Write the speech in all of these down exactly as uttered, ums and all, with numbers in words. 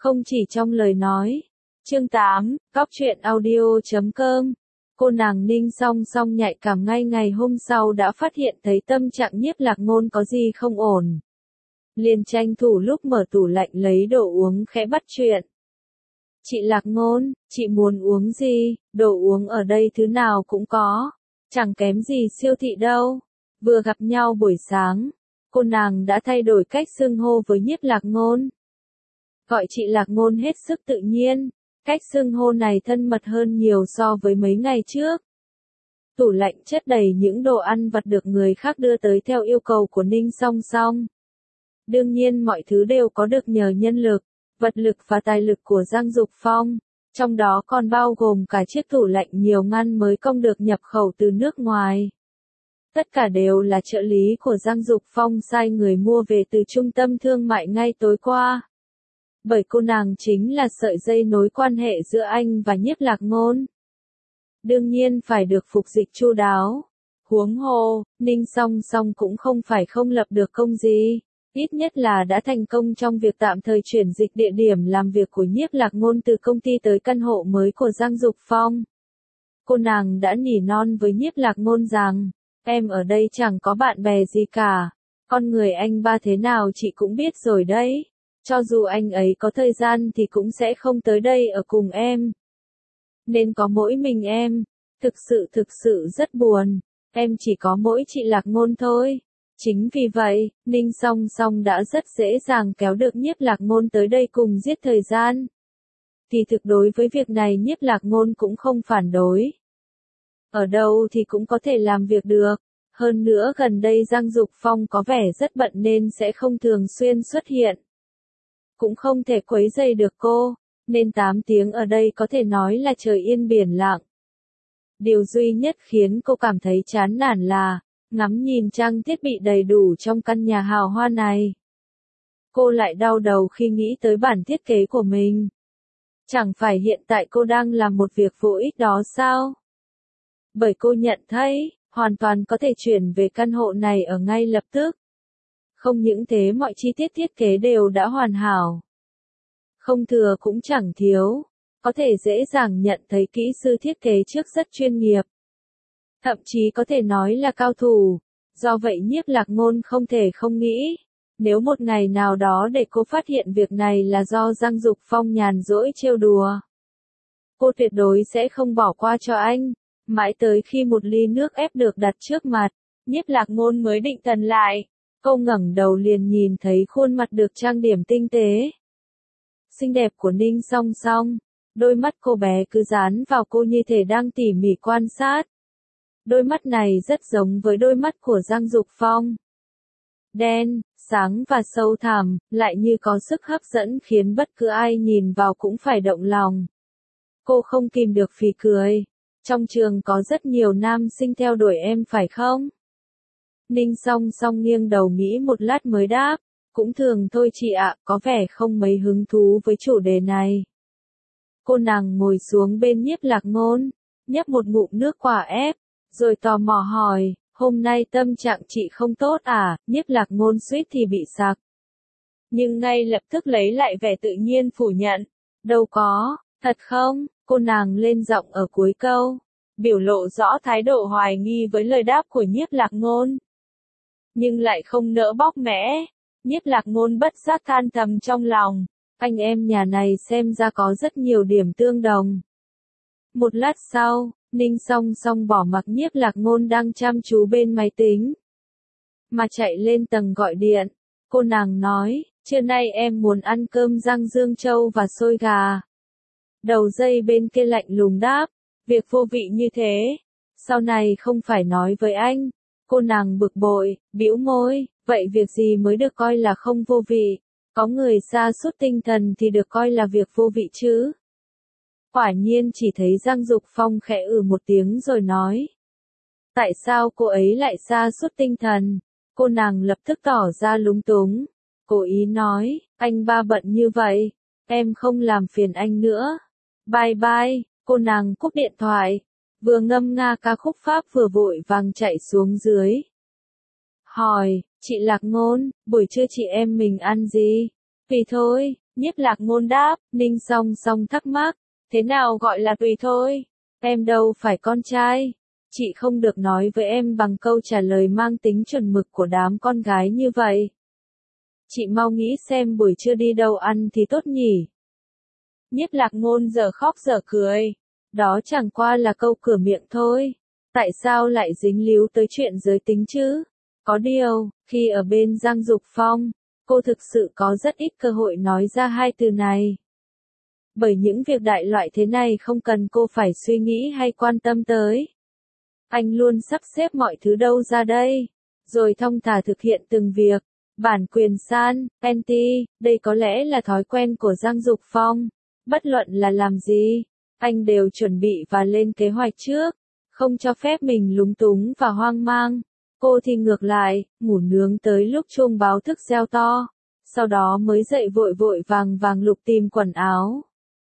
không chỉ trong lời nói. Chương tám, Cóc truyện audio chấm com. Cô nàng Ninh Song Song nhạy cảm ngay ngày hôm sau đã phát hiện thấy tâm trạng Nhiếp Lạc Ngôn có gì không ổn. Liền tranh thủ lúc mở tủ lạnh lấy đồ uống khẽ bắt chuyện. Chị Lạc Ngôn, chị muốn uống gì, đồ uống ở đây thứ nào cũng có, chẳng kém gì siêu thị đâu. Vừa gặp nhau buổi sáng, cô nàng đã thay đổi cách xưng hô với Nhiếp Lạc Ngôn. Gọi chị Lạc Ngôn hết sức tự nhiên, cách xưng hô này thân mật hơn nhiều so với mấy ngày trước. Tủ lạnh chất đầy những đồ ăn vặt được người khác đưa tới theo yêu cầu của Ninh Song Song. Đương nhiên mọi thứ đều có được nhờ nhân lực, vật lực và tài lực của Giang Dục Phong, trong đó còn bao gồm cả chiếc tủ lạnh nhiều ngăn mới công được nhập khẩu từ nước ngoài. Tất cả đều là trợ lý của Giang Dục Phong sai người mua về từ trung tâm thương mại ngay tối qua. Bởi cô nàng chính là sợi dây nối quan hệ giữa anh và Nhiếp Lạc Ngôn. Đương nhiên phải được phục dịch chu đáo. Huống hồ, Ninh Song Song cũng không phải không lập được công gì, ít nhất là đã thành công trong việc tạm thời chuyển dịch địa điểm làm việc của Nhiếp Lạc Ngôn từ công ty tới căn hộ mới của Giang Dục Phong. Cô nàng đã nỉ non với Nhiếp Lạc Ngôn rằng, em ở đây chẳng có bạn bè gì cả, con người anh ba thế nào chị cũng biết rồi đấy. Cho dù anh ấy có thời gian thì cũng sẽ không tới đây ở cùng em. Nên có mỗi mình em. Thực sự thực sự rất buồn. Em chỉ có mỗi chị Lạc Ngôn thôi. Chính vì vậy, Ninh Song Song đã rất dễ dàng kéo được Nhiếp Lạc Ngôn tới đây cùng giết thời gian. Thì thực đối với việc này Nhiếp Lạc Ngôn cũng không phản đối. Ở đâu thì cũng có thể làm việc được. Hơn nữa gần đây Giang Dục Phong có vẻ rất bận nên sẽ không thường xuyên xuất hiện. Cũng không thể quấy rầy được cô, nên tám tiếng ở đây có thể nói là trời yên biển lặng. Điều duy nhất khiến cô cảm thấy chán nản là, ngắm nhìn trang thiết bị đầy đủ trong căn nhà hào hoa này. Cô lại đau đầu khi nghĩ tới bản thiết kế của mình. Chẳng phải hiện tại cô đang làm một việc vô ích đó sao? Bởi cô nhận thấy, hoàn toàn có thể chuyển về căn hộ này ở ngay lập tức. Không những thế mọi chi tiết thiết kế đều đã hoàn hảo. Không thừa cũng chẳng thiếu, có thể dễ dàng nhận thấy kỹ sư thiết kế trước rất chuyên nghiệp. Thậm chí có thể nói là cao thủ, do vậy Nhiếp Lạc Ngôn không thể không nghĩ. Nếu một ngày nào đó để cô phát hiện việc này là do Giang Dục Phong nhàn rỗi trêu đùa, cô tuyệt đối sẽ không bỏ qua cho anh. Mãi tới khi một ly nước ép được đặt trước mặt, Nhiếp Lạc Ngôn mới định thần lại. Cô ngẩng đầu liền nhìn thấy khuôn mặt được trang điểm tinh tế, xinh đẹp của Ninh Song Song. Đôi mắt cô bé cứ dán vào cô như thể đang tỉ mỉ quan sát. Đôi mắt này rất giống với đôi mắt của Giang Dục Phong. Đen, sáng và sâu thẳm, lại như có sức hấp dẫn khiến bất cứ ai nhìn vào cũng phải động lòng. Cô không kìm được phì cười. Trong trường có rất nhiều nam sinh theo đuổi em phải không? Ninh Song Song nghiêng đầu nghĩ một lát mới đáp, cũng thường thôi chị ạ, có vẻ không mấy hứng thú với chủ đề này. Cô nàng ngồi xuống bên Nhiếp Lạc Ngôn, nhấp một ngụm nước quả ép, rồi tò mò hỏi, hôm nay tâm trạng chị không tốt à? Nhiếp Lạc Ngôn suýt thì bị sặc. Nhưng ngay lập tức lấy lại vẻ tự nhiên phủ nhận, đâu có, thật không? Cô nàng lên giọng ở cuối câu, biểu lộ rõ thái độ hoài nghi với lời đáp của Nhiếp Lạc Ngôn. Nhưng lại không nỡ bóc mẽ. Nhiếp Lạc Ngôn bất giác than thầm trong lòng, anh em nhà này xem ra có rất nhiều điểm tương đồng. Một lát sau, Ninh Song Song bỏ mặc Nhiếp Lạc Ngôn đang chăm chú bên máy tính, mà chạy lên tầng gọi điện. Cô nàng nói, trưa nay em muốn ăn cơm rang Dương Châu và xôi gà. Đầu dây bên kia lạnh lùng đáp, việc vô vị như thế, sau này không phải nói với anh. Cô nàng bực bội, bĩu môi, vậy việc gì mới được coi là không vô vị? Có người sa sút tinh thần thì được coi là việc vô vị chứ? Quả nhiên chỉ thấy Giang Dục Phong khẽ ừ một tiếng rồi nói. Tại sao cô ấy lại sa sút tinh thần? Cô nàng lập tức tỏ ra lúng túng. Cố ý nói, anh ba bận như vậy, em không làm phiền anh nữa. Bye bye, cô nàng cúp điện thoại. Vừa ngâm nga ca khúc Pháp vừa vội vàng chạy xuống dưới. Hỏi, chị Lạc Ngôn, buổi trưa chị em mình ăn gì? Tùy thôi, Nhiếp Lạc Ngôn đáp, Ninh Song Song thắc mắc, thế nào gọi là tùy thôi, em đâu phải con trai, chị không được nói với em bằng câu trả lời mang tính chuẩn mực của đám con gái như vậy. Chị mau nghĩ xem buổi trưa đi đâu ăn thì tốt nhỉ. Nhiếp Lạc Ngôn giờ khóc giờ cười, đó chẳng qua là câu cửa miệng thôi, tại sao lại dính líu tới chuyện giới tính chứ? Có điều, khi ở bên Giang Dục Phong, cô thực sự có rất ít cơ hội nói ra hai từ này. Bởi những việc đại loại thế này không cần cô phải suy nghĩ hay quan tâm tới. Anh luôn sắp xếp mọi thứ đâu ra đây, rồi thong thả thực hiện từng việc. Bản quyền san, anti, đây có lẽ là thói quen của Giang Dục Phong. Bất luận là làm gì, anh đều chuẩn bị và lên kế hoạch trước, không cho phép mình lúng túng và hoang mang. Cô thì ngược lại, ngủ nướng tới lúc chuông báo thức reo to, sau đó mới dậy vội vội vàng vàng lục tìm quần áo.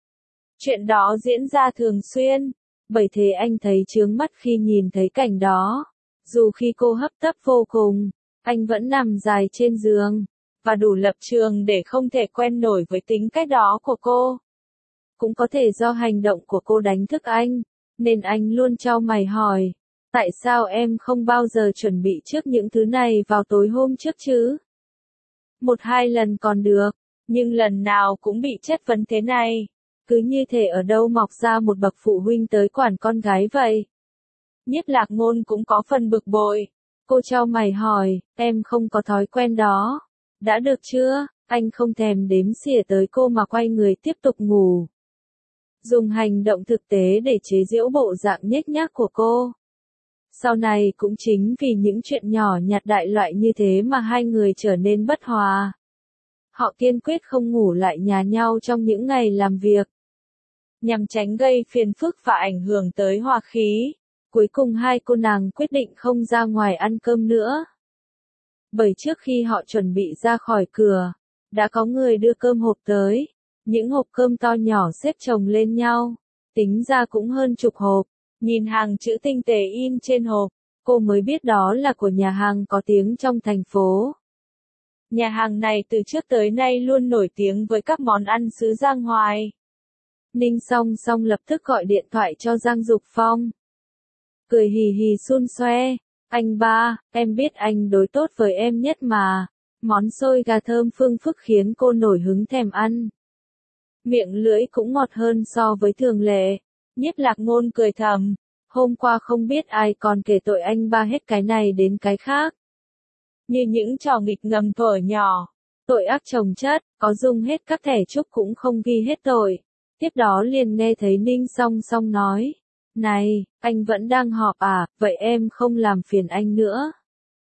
Chuyện đó diễn ra thường xuyên, bởi thế anh thấy chướng mắt khi nhìn thấy cảnh đó. Dù khi cô hấp tấp vô cùng, anh vẫn nằm dài trên giường, và đủ lập trường để không thể quen nổi với tính cách đó của cô. Cũng có thể do hành động của cô đánh thức anh, nên anh luôn chau mày hỏi, tại sao em không bao giờ chuẩn bị trước những thứ này vào tối hôm trước chứ? Một hai lần còn được, nhưng lần nào cũng bị chất vấn thế này, cứ như thể ở đâu mọc ra một bậc phụ huynh tới quản con gái vậy. Nhiếp Lạc Ngôn cũng có phần bực bội, cô chau mày hỏi, em không có thói quen đó, đã được chưa? Anh không thèm đếm xỉa tới cô mà quay người tiếp tục ngủ. Dùng hành động thực tế để chế giễu bộ dạng nhếch nhác của cô. Sau này cũng chính vì những chuyện nhỏ nhặt đại loại như thế mà hai người trở nên bất hòa. Họ kiên quyết không ngủ lại nhà nhau trong những ngày làm việc. Nhằm tránh gây phiền phức và ảnh hưởng tới hòa khí, cuối cùng hai cô nàng quyết định không ra ngoài ăn cơm nữa. Bởi trước khi họ chuẩn bị ra khỏi cửa, đã có người đưa cơm hộp tới. Những hộp cơm to nhỏ xếp chồng lên nhau, tính ra cũng hơn chục hộp. Nhìn hàng chữ tinh tế in trên hộp, cô mới biết đó là của nhà hàng có tiếng trong thành phố. Nhà hàng này từ trước tới nay luôn nổi tiếng với các món ăn xứ Giang Hoài. Ninh Song Song lập tức gọi điện thoại cho Giang Dục Phong. Cười hì hì xun xoe, anh ba, em biết anh đối tốt với em nhất mà. Món xôi gà thơm phương phức khiến cô nổi hứng thèm ăn. Miệng lưỡi cũng ngọt hơn so với thường lệ. Nhiếp Lạc Ngôn cười thầm, hôm qua không biết ai còn kể tội anh ba hết cái này đến cái khác. Như những trò nghịch ngầm thuở nhỏ, tội ác chồng chất, có dùng hết các thẻ chúc cũng không ghi hết tội. Tiếp đó liền nghe thấy Ninh Song Song nói, này, anh vẫn đang họp à, vậy em không làm phiền anh nữa.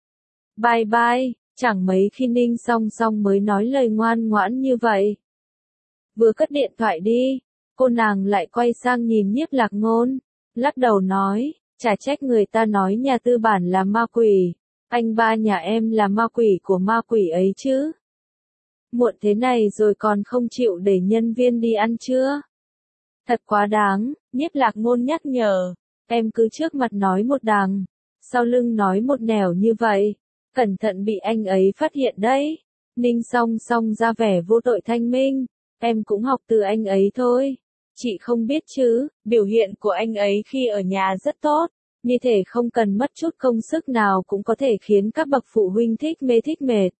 Bye bye, chẳng mấy khi Ninh Song Song mới nói lời ngoan ngoãn như vậy. Vừa cất điện thoại đi, cô nàng lại quay sang nhìn Nhiếp Lạc Ngôn, lắc đầu nói, chả trách người ta nói nhà tư bản là ma quỷ, anh ba nhà em là ma quỷ của ma quỷ ấy chứ. Muộn thế này rồi còn không chịu để nhân viên đi ăn chưa? Thật quá đáng, Nhiếp Lạc Ngôn nhắc nhở, em cứ trước mặt nói một đằng, sau lưng nói một nẻo như vậy, cẩn thận bị anh ấy phát hiện đấy. Ninh Song Song ra vẻ vô tội thanh minh. Em cũng học từ anh ấy thôi. Chị không biết chứ, biểu hiện của anh ấy khi ở nhà rất tốt, như thể không cần mất chút công sức nào cũng có thể khiến các bậc phụ huynh thích mê thích mệt.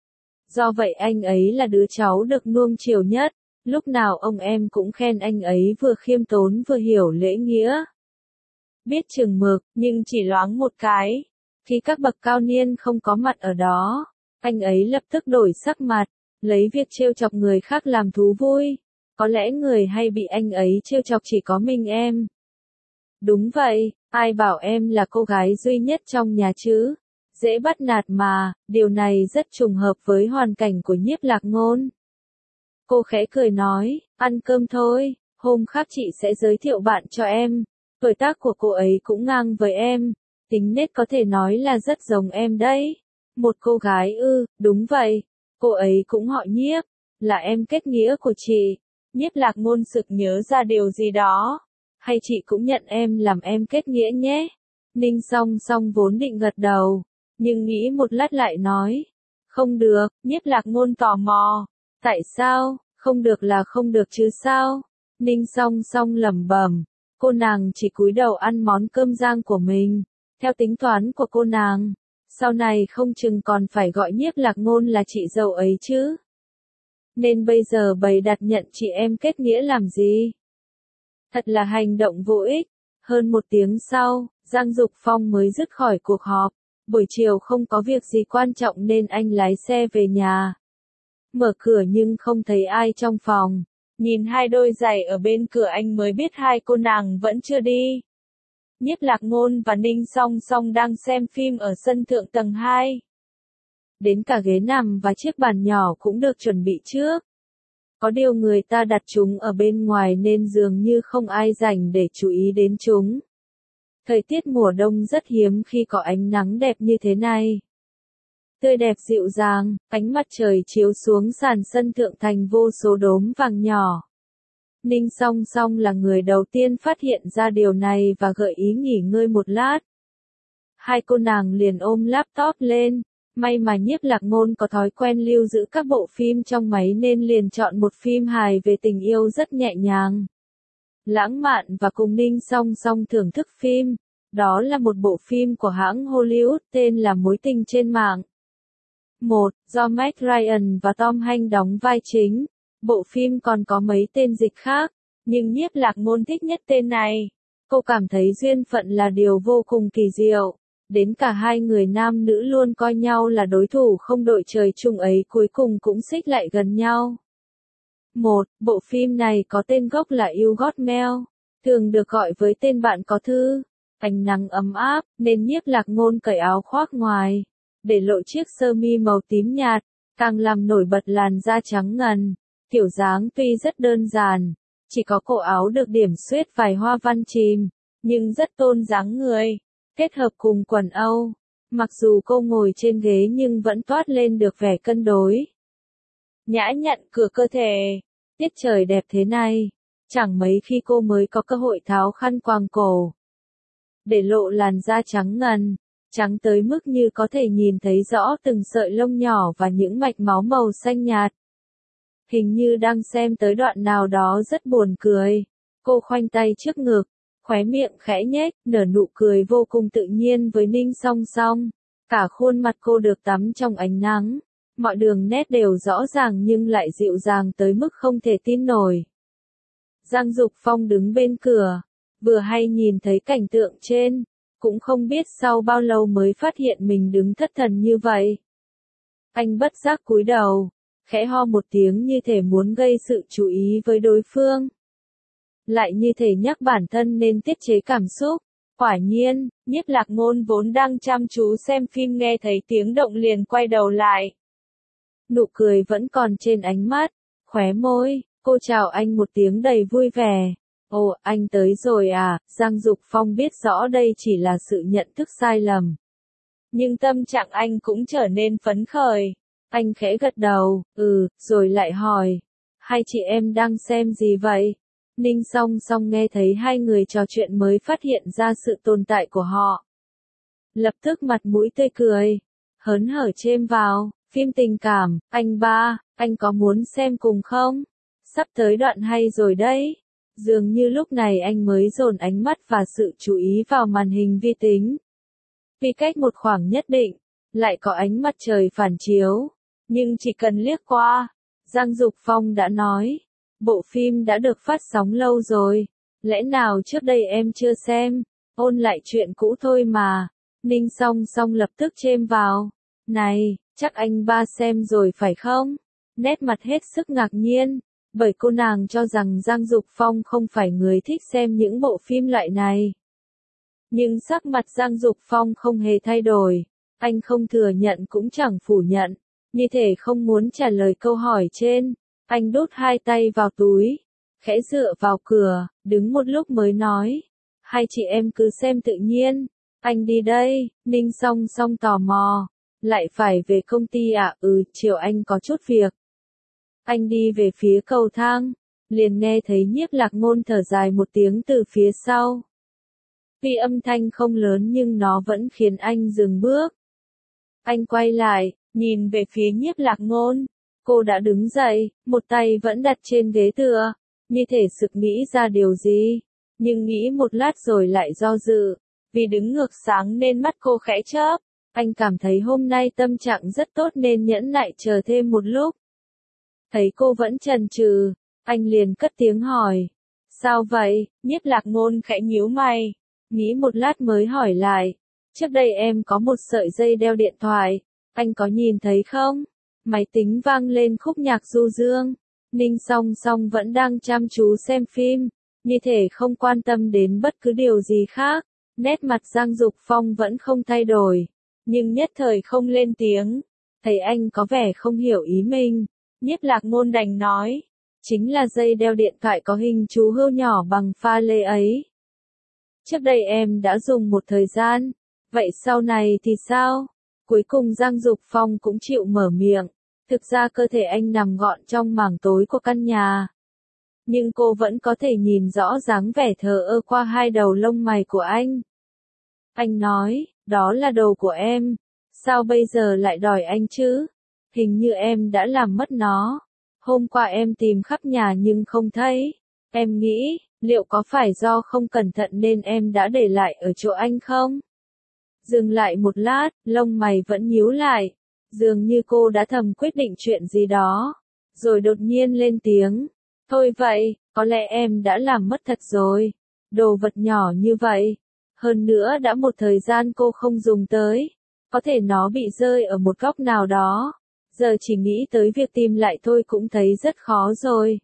Do vậy anh ấy là đứa cháu được nuông chiều nhất, lúc nào ông em cũng khen anh ấy vừa khiêm tốn vừa hiểu lễ nghĩa. Biết chừng mực, nhưng chỉ loáng một cái. Khi các bậc cao niên không có mặt ở đó, anh ấy lập tức đổi sắc mặt. Lấy việc trêu chọc người khác làm thú vui. Có lẽ người hay bị anh ấy trêu chọc chỉ có mình em. Đúng vậy, ai bảo em là cô gái duy nhất trong nhà chứ? Dễ bắt nạt mà, điều này rất trùng hợp với hoàn cảnh của Nhiếp Lạc Ngôn. Cô khẽ cười nói, ăn cơm thôi, hôm khác chị sẽ giới thiệu bạn cho em. Tuổi tác của cô ấy cũng ngang với em, tính nết có thể nói là rất giống em đấy. Một cô gái ư, đúng vậy. Cô ấy cũng họ Nhiếp, là em kết nghĩa của chị. Nhiếp Lạc Ngôn sực nhớ ra điều gì đó. Hay chị cũng nhận em làm em kết nghĩa nhé. Ninh Song Song vốn định gật đầu, nhưng nghĩ một lát lại nói. Không được, Nhiếp Lạc Ngôn tò mò. Tại sao, không Không được là không được chứ sao? Ninh Song Song lẩm bẩm, cô nàng chỉ cúi đầu ăn món cơm rang của mình. Theo tính toán của cô nàng, sau này không chừng còn phải gọi Nhiếp Lạc Ngôn là chị dâu ấy chứ. Nên bây giờ bày đặt nhận chị em kết nghĩa làm gì? Thật là hành động vô ích. Hơn một tiếng sau, Giang Dục Phong mới dứt khỏi cuộc họp. Buổi chiều không có việc gì quan trọng nên anh lái xe về nhà. Mở cửa nhưng không thấy ai trong phòng. Nhìn hai đôi giày ở bên cửa anh mới biết hai cô nàng vẫn chưa đi. Nhiếp Lạc Ngôn và Ninh Song Song đang xem phim ở sân thượng tầng hai. Đến cả ghế nằm và chiếc bàn nhỏ cũng được chuẩn bị trước. Có điều người ta đặt chúng ở bên ngoài nên dường như không ai rảnh để chú ý đến chúng. Thời tiết mùa đông rất hiếm khi có ánh nắng đẹp như thế này. Tươi đẹp dịu dàng, ánh mặt trời chiếu xuống sàn sân thượng thành vô số đốm vàng nhỏ. Ninh Song Song là người đầu tiên phát hiện ra điều này và gợi ý nghỉ ngơi một lát. Hai cô nàng liền ôm laptop lên. May mà Nhiếp Lạc Ngôn có thói quen lưu giữ các bộ phim trong máy nên liền chọn một phim hài về tình yêu rất nhẹ nhàng, lãng mạn và cùng Ninh Song Song thưởng thức phim. Đó là một bộ phim của hãng Hollywood tên là Mối tình trên mạng. một. Do Meg Ryan và Tom Hanks đóng vai chính. Bộ phim còn có mấy tên dịch khác, nhưng Nhiếp Lạc Ngôn thích nhất tên này. Cô cảm thấy duyên phận là điều vô cùng kỳ diệu. Đến cả hai người nam nữ luôn coi nhau là đối thủ không đội trời chung ấy cuối cùng cũng xích lại gần nhau. một. Bộ phim này có tên gốc là You Got Mail, thường được gọi với tên bạn có thư. Ánh nắng ấm áp, nên Nhiếp Lạc Ngôn cởi áo khoác ngoài, để lộ chiếc sơ mi màu tím nhạt, càng làm nổi bật làn da trắng ngần. Kiểu dáng tuy rất đơn giản, chỉ có cổ áo được điểm xuyết vài hoa văn chìm, nhưng rất tôn dáng người. Kết hợp cùng quần Âu, mặc dù cô ngồi trên ghế nhưng vẫn toát lên được vẻ cân đối. Nhã nhặn cửa cơ thể, tiết trời đẹp thế này, chẳng mấy khi cô mới có cơ hội tháo khăn quàng cổ. Để lộ làn da trắng ngần, trắng tới mức như có thể nhìn thấy rõ từng sợi lông nhỏ và những mạch máu màu xanh nhạt. Hình như đang xem tới đoạn nào đó rất buồn cười. Cô khoanh tay trước ngực, khóe miệng khẽ nhếch, nở nụ cười vô cùng tự nhiên với Ninh Song Song. Cả khuôn mặt cô được tắm trong ánh nắng, mọi đường nét đều rõ ràng nhưng lại dịu dàng tới mức không thể tin nổi. Giang Dục Phong đứng bên cửa, vừa hay nhìn thấy cảnh tượng trên, cũng không biết sau bao lâu mới phát hiện mình đứng thất thần như vậy. Anh bất giác cúi đầu, khẽ ho một tiếng như thể muốn gây sự chú ý với đối phương. Lại như thể nhắc bản thân nên tiết chế cảm xúc. Quả nhiên, Nhiếp Lạc Ngôn vốn đang chăm chú xem phim nghe thấy tiếng động liền quay đầu lại. Nụ cười vẫn còn trên ánh mắt, khóe môi, cô chào anh một tiếng đầy vui vẻ. Ồ, anh tới rồi à? Giang Dục Phong biết rõ đây chỉ là sự nhận thức sai lầm. Nhưng tâm trạng anh cũng trở nên phấn khởi. Anh khẽ gật đầu, ừ, rồi lại hỏi. Hai chị em đang xem gì vậy? Ninh Song Song nghe thấy hai người trò chuyện mới phát hiện ra sự tồn tại của họ. Lập tức mặt mũi tươi cười, hớn hở chêm vào, phim tình cảm, anh ba, anh có muốn xem cùng không? Sắp tới đoạn hay rồi đấy. Dường như lúc này anh mới dồn ánh mắt và sự chú ý vào màn hình vi tính. Vì cách một khoảng nhất định, lại có ánh mặt trời phản chiếu, nhưng chỉ cần liếc qua, Giang Dục Phong đã nói. Bộ phim đã được phát sóng lâu rồi, lẽ nào trước đây em chưa xem, ôn lại chuyện cũ thôi mà. Ninh Song Song lập tức chêm vào, này, chắc anh ba xem rồi phải không? Nét mặt hết sức ngạc nhiên, bởi cô nàng cho rằng Giang Dục Phong không phải người thích xem những bộ phim loại này. Nhưng sắc mặt Giang Dục Phong không hề thay đổi, anh không thừa nhận cũng chẳng phủ nhận, như thể không muốn trả lời câu hỏi trên. Anh đút hai tay vào túi, khẽ dựa vào cửa, đứng một lúc mới nói. Hai chị em cứ xem tự nhiên, anh đi đây. Ninh Song Song tò mò. Lại phải về công ty à? Ừ, chiều anh có chút việc. Anh đi về phía cầu thang, liền nghe thấy Nhiếp Lạc Ngôn thở dài một tiếng từ phía sau. Tuy âm thanh không lớn nhưng nó vẫn khiến anh dừng bước. Anh quay lại, nhìn về phía Nhiếp Lạc Ngôn. Cô đã đứng dậy, một tay vẫn đặt trên ghế tựa, như thể sực nghĩ ra điều gì, nhưng nghĩ một lát rồi lại do dự, vì đứng ngược sáng nên mắt cô khẽ chớp. Anh cảm thấy hôm nay tâm trạng rất tốt nên nhẫn nại chờ thêm một lúc. Thấy cô vẫn chần chừ, anh liền cất tiếng hỏi. Sao vậy? Nhiếp Lạc Ngôn khẽ nhíu mày, nghĩ một lát mới hỏi lại. Trước đây em có một sợi dây đeo điện thoại, anh có nhìn thấy không? Máy tính vang lên khúc nhạc du dương, Ninh Song Song vẫn đang chăm chú xem phim, như thể không quan tâm đến bất cứ điều gì khác. Nét mặt Giang Dục Phong vẫn không thay đổi, nhưng nhất thời không lên tiếng. Thấy anh có vẻ không hiểu ý mình, Nhiếp Lạc Ngôn đành nói, chính là dây đeo điện thoại có hình chú hươu nhỏ bằng pha lê ấy. Trước đây em đã dùng một thời gian, vậy sau này thì sao? Cuối cùng Giang Dục Phong cũng chịu mở miệng. Thực ra cơ thể anh nằm gọn trong mảng tối của căn nhà, nhưng cô vẫn có thể nhìn rõ dáng vẻ thờ ơ qua hai đầu lông mày của anh. Anh nói, đó là đồ của em, sao bây giờ lại đòi anh chứ? Hình như em đã làm mất nó. Hôm qua em tìm khắp nhà nhưng không thấy. Em nghĩ, liệu có phải do không cẩn thận nên em đã để lại ở chỗ anh không? Dừng lại một lát, lông mày vẫn nhíu lại. Dường như cô đã thầm quyết định chuyện gì đó. Rồi đột nhiên lên tiếng. Thôi vậy, có lẽ em đã làm mất thật rồi. Đồ vật nhỏ như vậy. Hơn nữa đã một thời gian cô không dùng tới. Có thể nó bị rơi ở một góc nào đó. Giờ chỉ nghĩ tới việc tìm lại thôi cũng thấy rất khó rồi.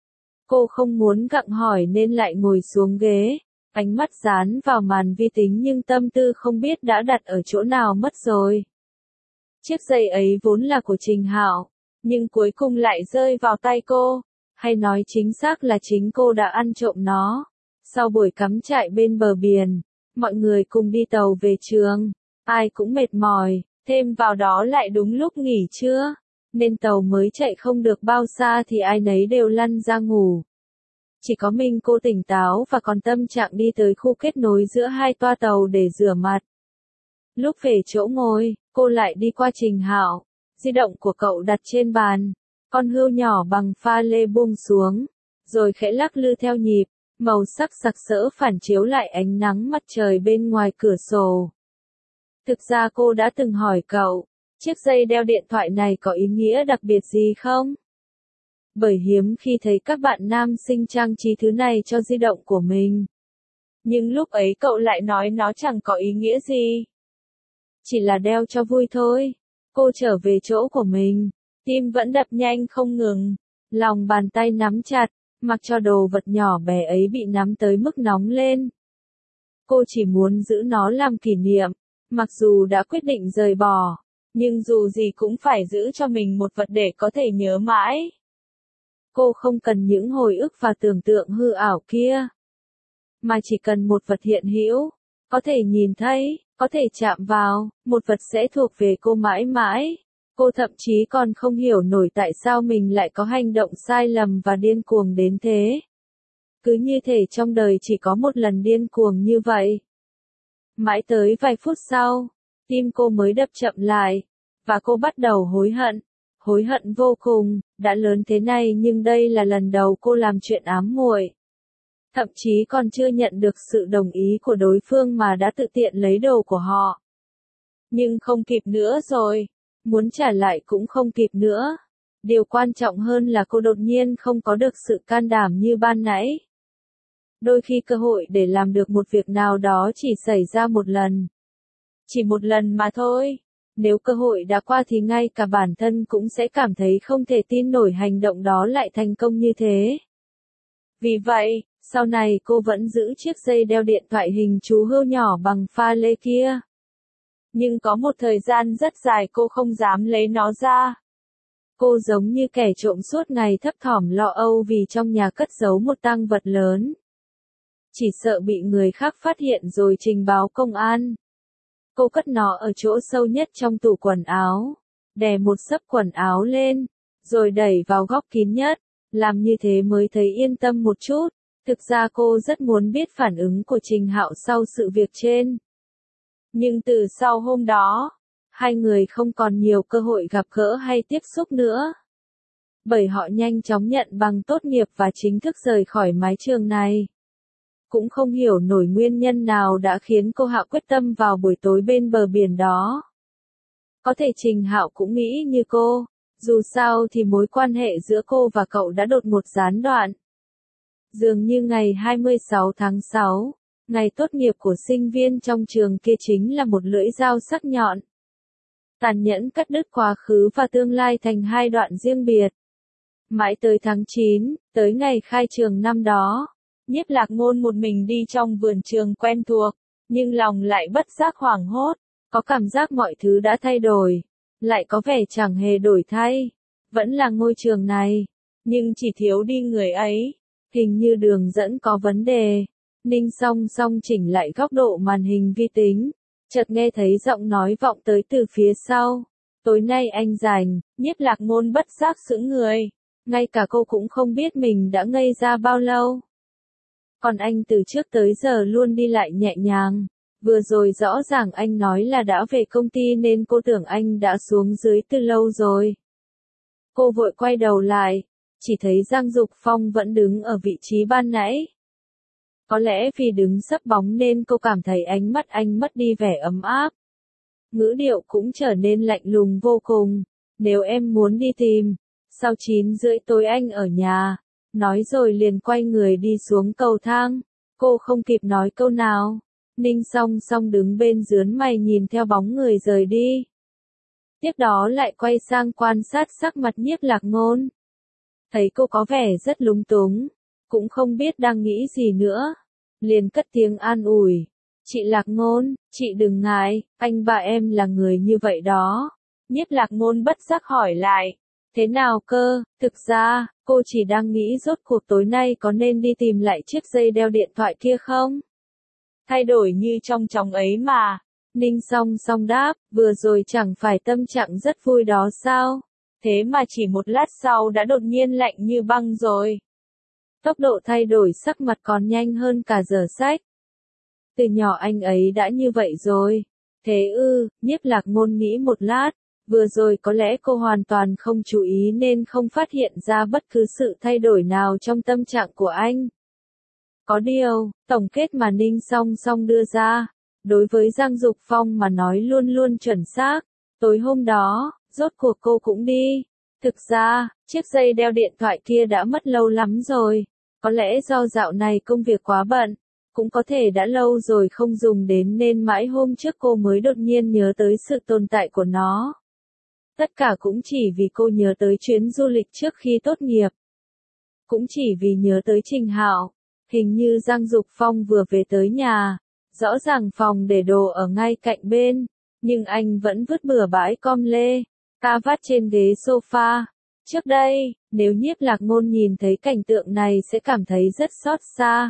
Cô không muốn gặng hỏi nên lại ngồi xuống ghế. Ánh mắt dán vào màn vi tính nhưng tâm tư không biết đã đặt ở chỗ nào mất rồi. Chiếc giày ấy vốn là của Trình Hạo, nhưng cuối cùng lại rơi vào tay cô. Hay nói chính xác là chính cô đã ăn trộm nó. Sau buổi cắm trại bên bờ biển, mọi người cùng đi tàu về trường. Ai cũng mệt mỏi, thêm vào đó lại đúng lúc nghỉ trưa, nên tàu mới chạy không được bao xa thì ai nấy đều lăn ra ngủ. Chỉ có mình cô tỉnh táo và còn tâm trạng đi tới khu kết nối giữa hai toa tàu để rửa mặt. Lúc về chỗ ngồi, cô lại đi qua Trình Hạo. Di động của cậu đặt trên bàn, con hươu nhỏ bằng pha lê buông xuống, rồi khẽ lắc lư theo nhịp, màu sắc sặc sỡ phản chiếu lại ánh nắng mặt trời bên ngoài cửa sổ. Thực ra cô đã từng hỏi cậu, chiếc dây đeo điện thoại này có ý nghĩa đặc biệt gì không? Bởi hiếm khi thấy các bạn nam sinh trang trí thứ này cho di động của mình. Nhưng lúc ấy cậu lại nói nó chẳng có ý nghĩa gì. Chỉ là đeo cho vui thôi. Cô trở về chỗ của mình, tim vẫn đập nhanh không ngừng, lòng bàn tay nắm chặt, mặc cho đồ vật nhỏ bé ấy bị nắm tới mức nóng lên. Cô chỉ muốn giữ nó làm kỷ niệm, mặc dù đã quyết định rời bỏ, nhưng dù gì cũng phải giữ cho mình một vật để có thể nhớ mãi. Cô không cần những hồi ức và tưởng tượng hư ảo kia, mà chỉ cần một vật hiện hữu, có thể nhìn thấy, có thể chạm vào, một vật sẽ thuộc về cô mãi mãi. Cô thậm chí còn không hiểu nổi tại sao mình lại có hành động sai lầm và điên cuồng đến thế. Cứ như thể trong đời chỉ có một lần điên cuồng như vậy. Mãi tới vài phút sau, tim cô mới đập chậm lại, và cô bắt đầu hối hận. Hối hận vô cùng, đã lớn thế này nhưng đây là lần đầu cô làm chuyện ám muội. Thậm chí còn chưa nhận được sự đồng ý của đối phương mà đã tự tiện lấy đồ của họ. Nhưng không kịp nữa rồi, muốn trả lại cũng không kịp nữa. Điều quan trọng hơn là cô đột nhiên không có được sự can đảm như ban nãy. Đôi khi cơ hội để làm được một việc nào đó chỉ xảy ra một lần. Chỉ một lần mà thôi. Nếu cơ hội đã qua thì ngay cả bản thân cũng sẽ cảm thấy không thể tin nổi hành động đó lại thành công như thế. Vì vậy, sau này cô vẫn giữ chiếc dây đeo điện thoại hình chú hươu nhỏ bằng pha lê kia. Nhưng có một thời gian rất dài cô không dám lấy nó ra. Cô giống như kẻ trộm suốt ngày thấp thỏm lo âu vì trong nhà cất giấu một tang vật lớn. Chỉ sợ bị người khác phát hiện rồi trình báo công an. Cô cất nó ở chỗ sâu nhất trong tủ quần áo, đè một xấp quần áo lên, rồi đẩy vào góc kín nhất, làm như thế mới thấy yên tâm một chút. Thực ra cô rất muốn biết phản ứng của Trình Hạo sau sự việc trên. Nhưng từ sau hôm đó, hai người không còn nhiều cơ hội gặp gỡ hay tiếp xúc nữa. bởi họ nhanh chóng nhận bằng tốt nghiệp và chính thức rời khỏi mái trường này. Cũng không hiểu nổi nguyên nhân nào đã khiến cô hạ quyết tâm vào buổi tối bên bờ biển đó. Có thể Trình Hạo cũng nghĩ như cô, dù sao thì mối quan hệ giữa cô và cậu đã đột ngột gián đoạn. Dường như ngày hai mươi sáu tháng sáu, ngày tốt nghiệp của sinh viên trong trường kia chính là một lưỡi dao sắc nhọn. Tàn nhẫn cắt đứt quá khứ và tương lai thành hai đoạn riêng biệt. Mãi tới tháng chín, tới ngày khai trường năm đó, Nhiếp Lạc Ngôn một mình đi trong vườn trường quen thuộc, nhưng lòng lại bất giác hoảng hốt, có cảm giác mọi thứ đã thay đổi, lại có vẻ chẳng hề đổi thay, vẫn là ngôi trường này, nhưng chỉ thiếu đi người ấy, hình như đường dẫn có vấn đề. Ninh Song Song chỉnh lại góc độ màn hình vi tính, chợt nghe thấy giọng nói vọng tới từ phía sau. Tối nay anh rảnh, Nhiếp Lạc Ngôn bất giác sững người, ngay cả cô cũng không biết mình đã ngây ra bao lâu. Còn anh từ trước tới giờ luôn đi lại nhẹ nhàng, vừa rồi rõ ràng anh nói là đã về công ty nên cô tưởng anh đã xuống dưới từ lâu rồi. Cô vội quay đầu lại, chỉ thấy Giang Dục Phong vẫn đứng ở vị trí ban nãy. Có lẽ vì đứng sấp bóng nên cô cảm thấy ánh mắt anh mất đi vẻ ấm áp. Ngữ điệu cũng trở nên lạnh lùng vô cùng. Nếu em muốn đi tìm, sau chín rưỡi tối anh ở nhà. Nói rồi liền quay người đi xuống cầu thang. Cô không kịp nói câu nào. Ninh Song Song đứng bên dướn mày nhìn theo bóng người rời đi. Tiếp đó lại quay sang quan sát sắc mặt Nhiếp Lạc Ngôn. Thấy cô có vẻ rất lúng túng, cũng không biết đang nghĩ gì nữa. Liền cất tiếng an ủi. Chị Lạc Ngôn, chị đừng ngại, anh ba em là người như vậy đó. Nhiếp Lạc Ngôn bất giác hỏi lại. Thế nào cơ, thực ra, cô chỉ đang nghĩ rốt cuộc tối nay có nên đi tìm lại chiếc dây đeo điện thoại kia không? Thay đổi như trong chóng ấy mà. Ninh Song Song đáp, vừa rồi chẳng phải tâm trạng rất vui đó sao? Thế mà chỉ một lát sau đã đột nhiên lạnh như băng rồi. Tốc độ thay đổi sắc mặt còn nhanh hơn cả giờ sách. Từ nhỏ anh ấy đã như vậy rồi. Thế ư, Nhiếp Lạc Ngôn nghĩ một lát, vừa rồi có lẽ cô hoàn toàn không chú ý nên không phát hiện ra bất cứ sự thay đổi nào trong tâm trạng của anh. Có điều, tổng kết mà Ninh Song Song đưa ra, đối với Giang Dục Phong mà nói luôn luôn chuẩn xác. Tối hôm đó, rốt cuộc cô cũng đi. Thực ra, chiếc dây đeo điện thoại kia đã mất lâu lắm rồi. Có lẽ do dạo này công việc quá bận, cũng có thể đã lâu rồi không dùng đến nên mãi hôm trước cô mới đột nhiên nhớ tới sự tồn tại của nó. Tất cả cũng chỉ vì cô nhớ tới chuyến du lịch trước khi tốt nghiệp. Cũng chỉ vì nhớ tới Trình Hạo. Hình như Giang Dục Phong vừa về tới nhà. Rõ ràng phòng để đồ ở ngay cạnh bên. Nhưng anh vẫn vứt bừa bãi com lê, ca vắt trên ghế sofa. Trước đây, nếu Nhiếp Lạc Ngôn nhìn thấy cảnh tượng này sẽ cảm thấy rất xót xa.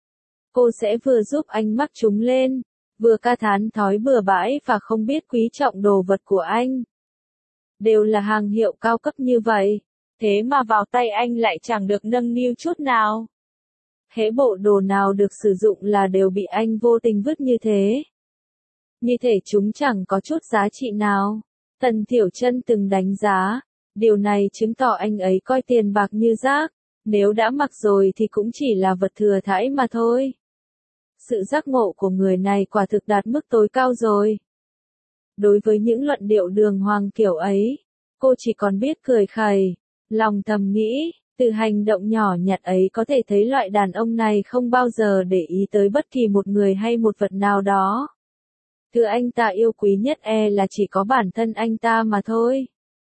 Cô sẽ vừa giúp anh mắc chúng lên, vừa ca thán thói bừa bãi và không biết quý trọng đồ vật của anh. Đều là hàng hiệu cao cấp như vậy, thế mà vào tay anh lại chẳng được nâng niu chút nào. Hễ bộ đồ nào được sử dụng là đều bị anh vô tình vứt như thế. Như thể chúng chẳng có chút giá trị nào. Tần Thiểu Chân từng đánh giá, điều này chứng tỏ anh ấy coi tiền bạc như rác, nếu đã mặc rồi thì cũng chỉ là vật thừa thãi mà thôi. Sự giác ngộ của người này quả thực đạt mức tối cao rồi. Đối với những luận điệu đường hoàng kiểu ấy, cô chỉ còn biết cười khẩy, lòng thầm nghĩ, từ hành động nhỏ nhặt ấy có thể thấy loại đàn ông này không bao giờ để ý tới bất kỳ một người hay một vật nào đó. Thứ anh ta yêu quý nhất e là chỉ có bản thân anh ta mà thôi.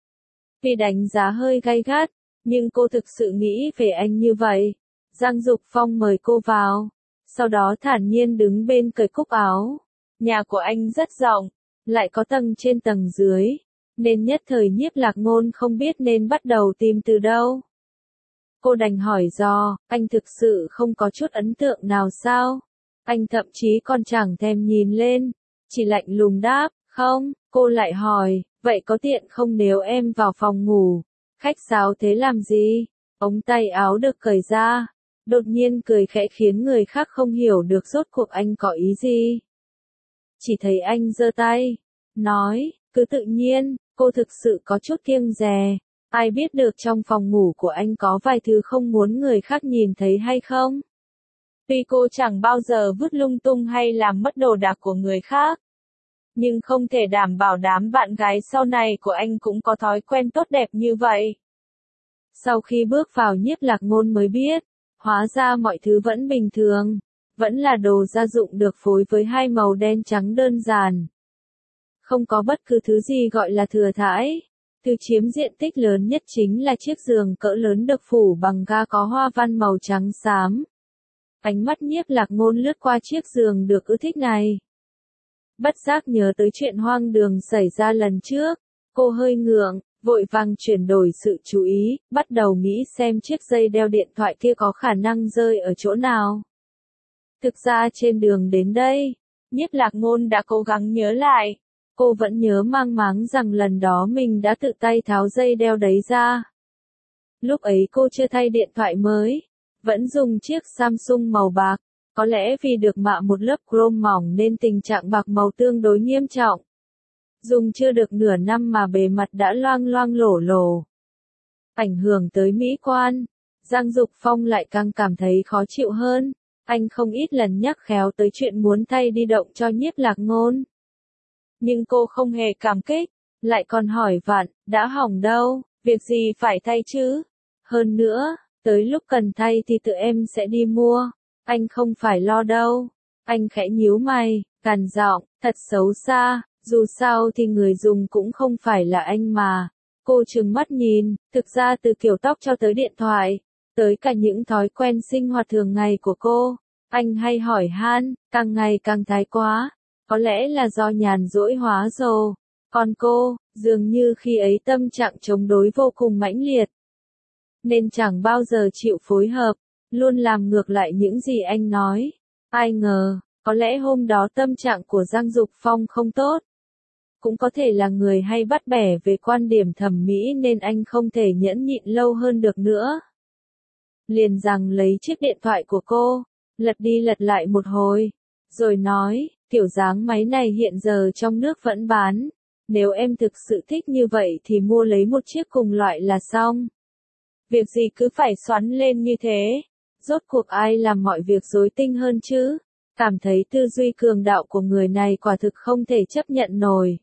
Vì đánh giá hơi gay gắt, nhưng cô thực sự nghĩ về anh như vậy. Giang Dục Phong mời cô vào, sau đó thản nhiên đứng bên cởi cúc áo. Nhà của anh rất rộng, lại có tầng trên tầng dưới, nên nhất thời Nhiếp Lạc Ngôn không biết nên bắt đầu tìm từ đâu. Cô đành hỏi do, anh thực sự không có chút ấn tượng nào sao? Anh thậm chí còn chẳng thèm nhìn lên, chỉ lạnh lùng đáp, không. Cô lại hỏi, vậy có tiện không nếu em vào phòng ngủ? Khách sáo thế làm gì? Ống tay áo được cởi ra, đột nhiên cười khẽ khiến người khác không hiểu được rốt cuộc anh có ý gì. Chỉ thấy anh giơ tay, nói, cứ tự nhiên. Cô thực sự có chút kiêng dè, Ai biết được trong phòng ngủ của anh có vài thứ không muốn người khác nhìn thấy hay không? Tuy cô chẳng bao giờ vứt lung tung hay làm mất đồ đạc của người khác, nhưng không thể đảm bảo đám bạn gái sau này của anh cũng có thói quen tốt đẹp như vậy. Sau khi bước vào Nhiếp Lạc Ngôn mới biết, hóa ra mọi thứ vẫn bình thường, vẫn là đồ gia dụng được phối với hai màu đen trắng đơn giản. Không có bất cứ thứ gì gọi là thừa thãi. Thứ chiếm diện tích lớn nhất chính là chiếc giường cỡ lớn được phủ bằng ga có hoa văn màu trắng xám. Ánh mắt Nhiếp Lạc Ngôn lướt qua chiếc giường được ưa thích này. Bất giác nhớ tới chuyện hoang đường xảy ra lần trước, cô hơi ngượng, vội vàng chuyển đổi sự chú ý, bắt đầu nghĩ xem chiếc dây đeo điện thoại kia có khả năng rơi ở chỗ nào. Thực ra trên đường đến đây, Nhiếp Lạc Ngôn đã cố gắng nhớ lại. Cô vẫn nhớ mang máng rằng lần đó mình đã tự tay tháo dây đeo đấy ra. Lúc ấy cô chưa thay điện thoại mới, vẫn dùng chiếc Samsung màu bạc, có lẽ vì được mạ một lớp chrome mỏng nên tình trạng bạc màu tương đối nghiêm trọng. Dùng chưa được nửa năm mà bề mặt đã loang loang lổ lổ. Ảnh hưởng tới mỹ quan, Giang Dục Phong lại càng cảm thấy khó chịu hơn. Anh không ít lần nhắc khéo tới chuyện muốn thay đi động cho Nhiếp Lạc Ngôn. Nhưng cô không hề cảm kích, lại còn hỏi vặn, đã hỏng đâu, việc gì phải thay chứ? Hơn nữa, tới lúc cần thay thì tự em sẽ đi mua, anh không phải lo đâu. Anh khẽ nhíu mày, gằn giọng, thật xấu xa, dù sao thì người dùng cũng không phải là anh mà. Cô trừng mắt nhìn, thực ra từ kiểu tóc cho tới điện thoại, tới cả những thói quen sinh hoạt thường ngày của cô, anh hay hỏi han, càng ngày càng thái quá. Có lẽ là do nhàn rỗi hóa rồ. Còn cô, dường như khi ấy tâm trạng chống đối vô cùng mãnh liệt. Nên chẳng bao giờ chịu phối hợp, luôn làm ngược lại những gì anh nói. Ai ngờ, có lẽ hôm đó tâm trạng của Giang Dục Phong không tốt. Cũng có thể là người hay bắt bẻ về quan điểm thẩm mỹ nên anh không thể nhẫn nhịn lâu hơn được nữa. Liền rằng lấy chiếc điện thoại của cô, lật đi lật lại một hồi, rồi nói, kiểu dáng máy này hiện giờ trong nước vẫn bán. Nếu em thực sự thích như vậy thì mua lấy một chiếc cùng loại là xong. Việc gì cứ phải xoắn lên như thế? Rốt cuộc ai làm mọi việc rối tinh hơn chứ? Cảm thấy tư duy cường đạo của người này quả thực không thể chấp nhận nổi.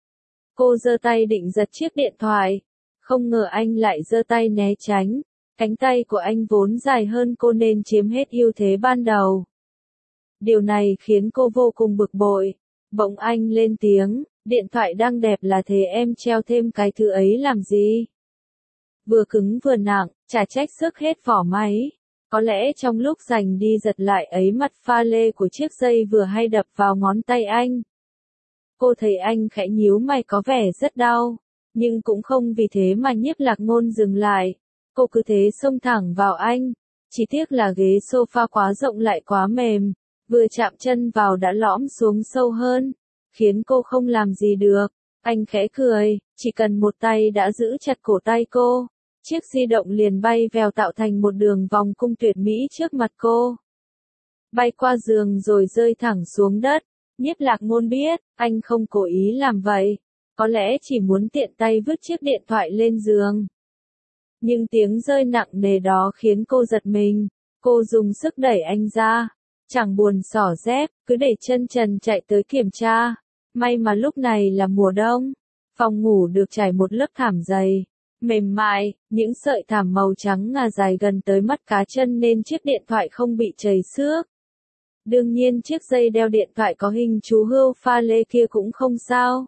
Cô giơ tay định giật chiếc điện thoại. Không ngờ anh lại giơ tay né tránh. Cánh tay của anh vốn dài hơn cô nên chiếm hết ưu thế ban đầu. Điều này khiến cô vô cùng bực bội. Bỗng anh lên tiếng, điện thoại đang đẹp là thế em treo thêm cái thứ ấy làm gì? Vừa cứng vừa nặng, chả trách xước hết vỏ máy. Có lẽ trong lúc giành đi giật lại ấy mặt pha lê của chiếc dây vừa hay đập vào ngón tay anh. Cô thấy anh khẽ nhíu mày có vẻ rất đau, nhưng cũng không vì thế mà Nhiếp Lạc Ngôn dừng lại. Cô cứ thế xông thẳng vào anh. Chỉ tiếc là ghế sofa quá rộng lại quá mềm. Vừa chạm chân vào đã lõm xuống sâu hơn, khiến cô không làm gì được. Anh khẽ cười, chỉ cần một tay đã giữ chặt cổ tay cô, chiếc di động liền bay vèo tạo thành một đường vòng cung tuyệt mỹ trước mặt cô. Bay qua giường rồi rơi thẳng xuống đất. Nhiếp Lạc Ngôn biết, anh không cố ý làm vậy, có lẽ chỉ muốn tiện tay vứt chiếc điện thoại lên giường. Nhưng tiếng rơi nặng nề đó khiến cô giật mình, cô dùng sức đẩy anh ra. Chẳng buồn xỏ dép, cứ để chân trần chạy tới kiểm tra. May mà lúc này là mùa đông. Phòng ngủ được trải một lớp thảm dày, mềm mại, những sợi thảm màu trắng ngà dài gần tới mắt cá chân nên chiếc điện thoại không bị trầy xước. Đương nhiên chiếc dây đeo điện thoại có hình chú hươu pha lê kia cũng không sao.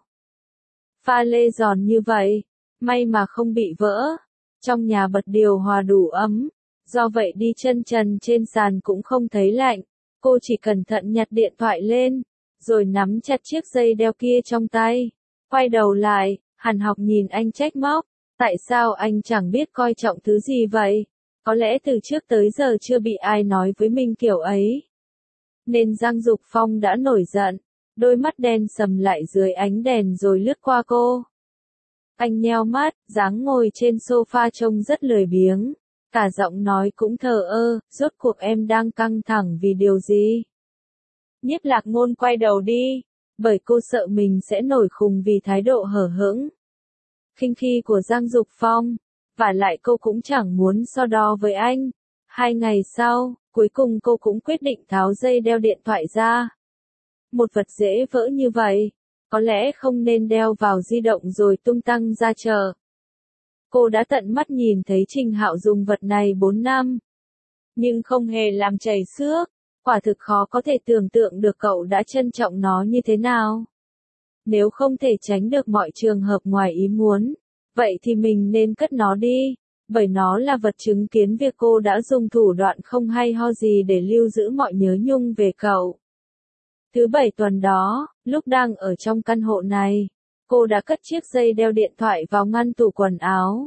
Pha lê giòn như vậy, may mà không bị vỡ. Trong nhà bật điều hòa đủ ấm, do vậy đi chân trần trên sàn cũng không thấy lạnh. Cô chỉ cẩn thận nhặt điện thoại lên, rồi nắm chặt chiếc dây đeo kia trong tay. Quay đầu lại, Hàn Học nhìn anh trách móc, tại sao anh chẳng biết coi trọng thứ gì vậy? Có lẽ từ trước tới giờ chưa bị ai nói với mình kiểu ấy. Nên Giang Dục Phong đã nổi giận, đôi mắt đen sầm lại dưới ánh đèn rồi lướt qua cô. Anh nheo mắt, dáng ngồi trên sofa trông rất lười biếng. Cả giọng nói cũng thờ ơ, rốt cuộc em đang căng thẳng vì điều gì? Nhiếp Lạc Ngôn quay đầu đi, bởi cô sợ mình sẽ nổi khùng vì thái độ hở hững, khinh khi của Giang Dục Phong. Và lại cô cũng chẳng muốn so đo với anh. Hai ngày sau, cuối cùng cô cũng quyết định tháo dây đeo điện thoại ra. Một vật dễ vỡ như vậy, có lẽ không nên đeo vào di động rồi tung tăng ra chợ. Cô đã tận mắt nhìn thấy Trình Hạo dùng vật này bốn năm. Nhưng không hề làm chảy xước. Quả thực khó có thể tưởng tượng được cậu đã trân trọng nó như thế nào. Nếu không thể tránh được mọi trường hợp ngoài ý muốn, vậy thì mình nên cất nó đi, bởi nó là vật chứng kiến việc cô đã dùng thủ đoạn không hay ho gì để lưu giữ mọi nhớ nhung về cậu. Thứ bảy tuần đó, lúc đang ở trong căn hộ này, cô đã cất chiếc dây đeo điện thoại vào ngăn tủ quần áo.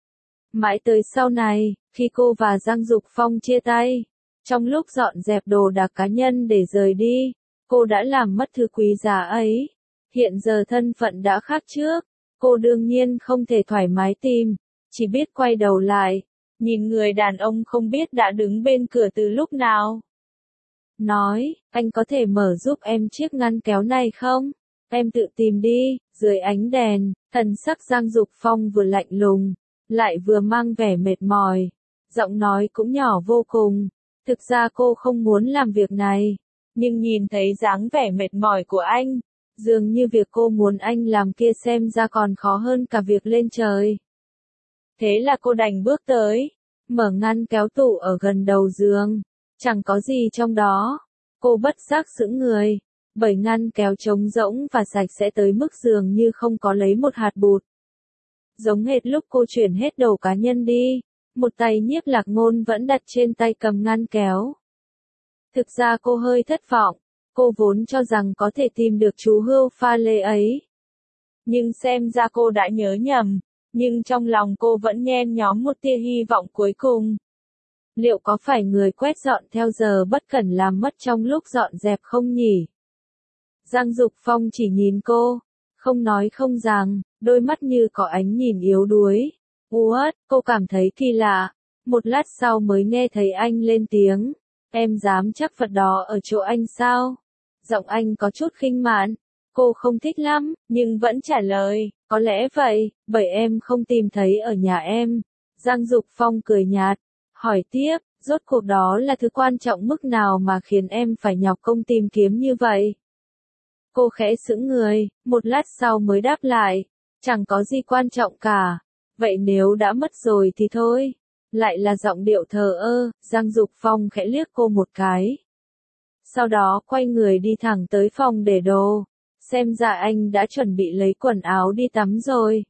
Mãi tới sau này, khi cô và Giang Dục Phong chia tay, trong lúc dọn dẹp đồ đạc cá nhân để rời đi, cô đã làm mất thứ quý giá ấy. Hiện giờ thân phận đã khác trước, cô đương nhiên không thể thoải mái tìm, chỉ biết quay đầu lại, nhìn người đàn ông không biết đã đứng bên cửa từ lúc nào. Nói, anh có thể mở giúp em chiếc ngăn kéo này không? Em tự tìm đi. Dưới ánh đèn, thần sắc Giang Dục Phong vừa lạnh lùng, lại vừa mang vẻ mệt mỏi. Giọng nói cũng nhỏ vô cùng. Thực ra cô không muốn làm việc này, nhưng nhìn thấy dáng vẻ mệt mỏi của anh, dường như việc cô muốn anh làm kia xem ra còn khó hơn cả việc lên trời. Thế là cô đành bước tới, mở ngăn kéo tủ ở gần đầu giường. Chẳng có gì trong đó. Cô bất giác sững người, bởi ngăn kéo trống rỗng và sạch sẽ tới mức dường như không có lấy một hạt bụt. Giống hệt lúc cô chuyển hết đồ cá nhân đi, một tay Nhiếp Lạc Ngôn vẫn đặt trên tay cầm ngăn kéo. Thực ra cô hơi thất vọng, cô vốn cho rằng có thể tìm được chú hươu pha lê ấy. Nhưng xem ra cô đã nhớ nhầm, nhưng trong lòng cô vẫn nhen nhóm một tia hy vọng cuối cùng. Liệu có phải người quét dọn theo giờ bất cẩn làm mất trong lúc dọn dẹp không nhỉ? Giang Dục Phong chỉ nhìn cô, không nói không rằng, đôi mắt như có ánh nhìn yếu đuối. Uất, cô cảm thấy kỳ lạ. Một lát sau mới nghe thấy anh lên tiếng. Em dám chắc vật đó ở chỗ anh sao? Giọng anh có chút khinh mạn. Cô không thích lắm, nhưng vẫn trả lời, có lẽ vậy, bởi em không tìm thấy ở nhà em. Giang Dục Phong cười nhạt, hỏi tiếp, rốt cuộc đó là thứ quan trọng mức nào mà khiến em phải nhọc công tìm kiếm như vậy? Cô khẽ sững người, một lát sau mới đáp lại, chẳng có gì quan trọng cả. Vậy nếu đã mất rồi thì thôi. Lại là giọng điệu thờ ơ. Giang Dục Phong khẽ liếc cô một cái. Sau đó quay người đi thẳng tới phòng để đồ. Xem ra anh đã chuẩn bị lấy quần áo đi tắm rồi.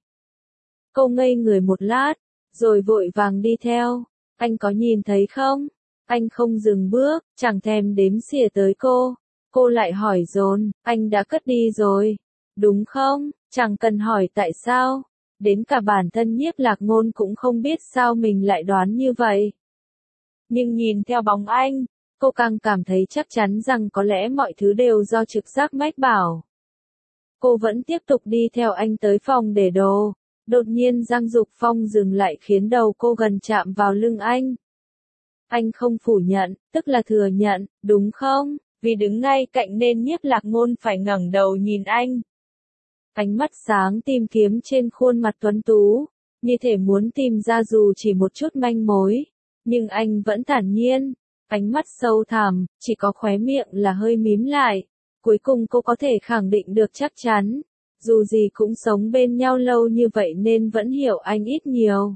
Cô ngây người một lát, rồi vội vàng đi theo. Anh có nhìn thấy không? Anh không dừng bước, chẳng thèm đếm xỉa tới cô. Cô lại hỏi dồn, anh đã cất đi rồi, đúng không? Chẳng cần hỏi tại sao. Đến cả bản thân Nhiếp Lạc Ngôn cũng không biết sao mình lại đoán như vậy. Nhưng nhìn theo bóng anh, cô càng cảm thấy chắc chắn rằng có lẽ mọi thứ đều do trực giác mách bảo. Cô vẫn tiếp tục đi theo anh tới phòng để đồ. Đột nhiên Giang Dục Phong dừng lại khiến đầu cô gần chạm vào lưng anh. Anh không phủ nhận, tức là thừa nhận, đúng không? Vì đứng ngay cạnh nên Nhiếp Lạc Ngôn phải ngẩng đầu nhìn anh. Ánh mắt sáng tìm kiếm trên khuôn mặt tuấn tú, như thể muốn tìm ra dù chỉ một chút manh mối. Nhưng anh vẫn thản nhiên, ánh mắt sâu thẳm, chỉ có khóe miệng là hơi mím lại. Cuối cùng cô có thể khẳng định được chắc chắn. Dù gì cũng sống bên nhau lâu như vậy nên vẫn hiểu anh ít nhiều.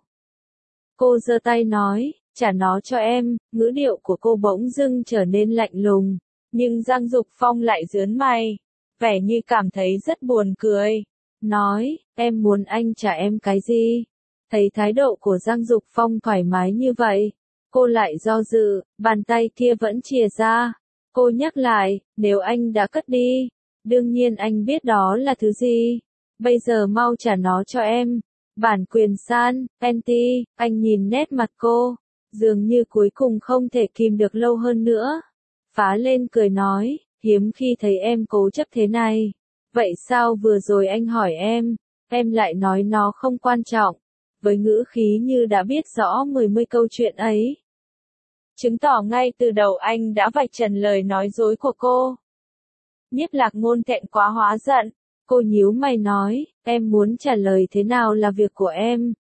Cô giơ tay nói, trả nó cho em, ngữ điệu của cô bỗng dưng trở nên lạnh lùng. Nhưng Giang Dục Phong lại rướn mày, vẻ như cảm thấy rất buồn cười. Nói, em muốn anh trả em cái gì? Thấy thái độ của Giang Dục Phong thoải mái như vậy, cô lại do dự, bàn tay kia vẫn chìa ra. Cô nhắc lại, nếu anh đã cất đi, đương nhiên anh biết đó là thứ gì. Bây giờ mau trả nó cho em. Bản quyền San, Penti, anh nhìn nét mặt cô, dường như cuối cùng không thể kìm được lâu hơn nữa. Phá lên cười nói, hiếm khi thấy em cố chấp thế này. Vậy sao vừa rồi anh hỏi em, em lại nói nó không quan trọng, với ngữ khí như đã biết rõ mười mươi câu chuyện ấy. Chứng tỏ ngay từ đầu anh đã vạch trần lời nói dối của cô. Nhiếp Lạc Ngôn thẹn quá hóa giận, cô nhíu mày nói, em muốn trả lời thế nào là việc của em,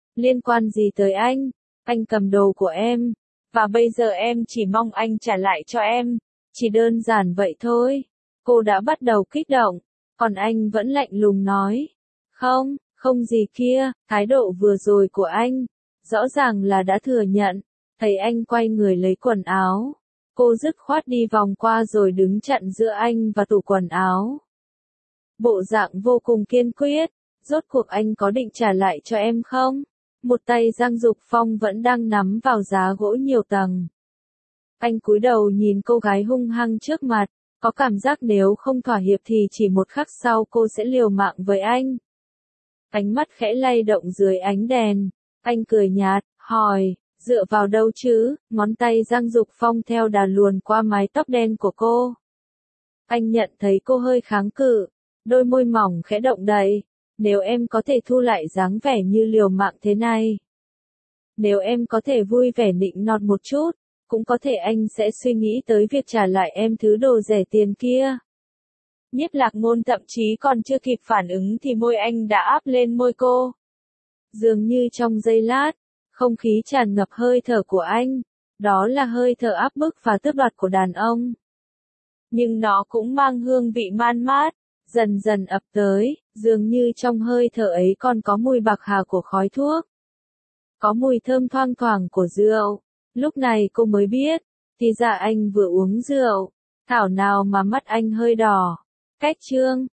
Liên quan gì tới anh? Anh cầm đồ của em. Và bây giờ em chỉ mong anh trả lại cho em. Chỉ đơn giản vậy thôi. Cô đã bắt đầu kích động. Còn anh vẫn lạnh lùng nói. Không, không gì kia. Thái độ vừa rồi của anh. Rõ ràng là đã thừa nhận. Thấy anh quay người lấy quần áo. Cô dứt khoát đi vòng qua rồi đứng chặn giữa anh và tủ quần áo. Bộ dạng vô cùng kiên quyết. Rốt cuộc anh có định trả lại cho em không? Một tay Giang Dục Phong vẫn đang nắm vào giá gỗ nhiều tầng. Anh cúi đầu nhìn cô gái hung hăng trước mặt, có cảm giác nếu không thỏa hiệp thì chỉ một khắc sau cô sẽ liều mạng với anh. Ánh mắt khẽ lay động dưới ánh đèn, anh cười nhạt, hỏi, dựa vào đâu chứ? Ngón tay Giang Dục Phong theo đà luồn qua mái tóc đen của cô. Anh nhận thấy cô hơi kháng cự, đôi môi mỏng khẽ động đậy. Nếu em có thể thu lại dáng vẻ như liều mạng thế này. Nếu em có thể vui vẻ nịnh nọt một chút, cũng có thể anh sẽ suy nghĩ tới việc trả lại em thứ đồ rẻ tiền kia. Nhiếp Lạc Ngôn thậm chí còn chưa kịp phản ứng thì môi anh đã áp lên môi cô. Dường như trong giây lát, không khí tràn ngập hơi thở của anh. Đó là hơi thở áp bức và tước đoạt của đàn ông. Nhưng nó cũng mang hương vị man mát. Dần dần ập tới, dường như trong hơi thở ấy còn có mùi bạc hà của khói thuốc. Có mùi thơm thoang thoảng của rượu. Lúc này cô mới biết, thì ra anh vừa uống rượu. Thảo nào mà mắt anh hơi đỏ. Cách chương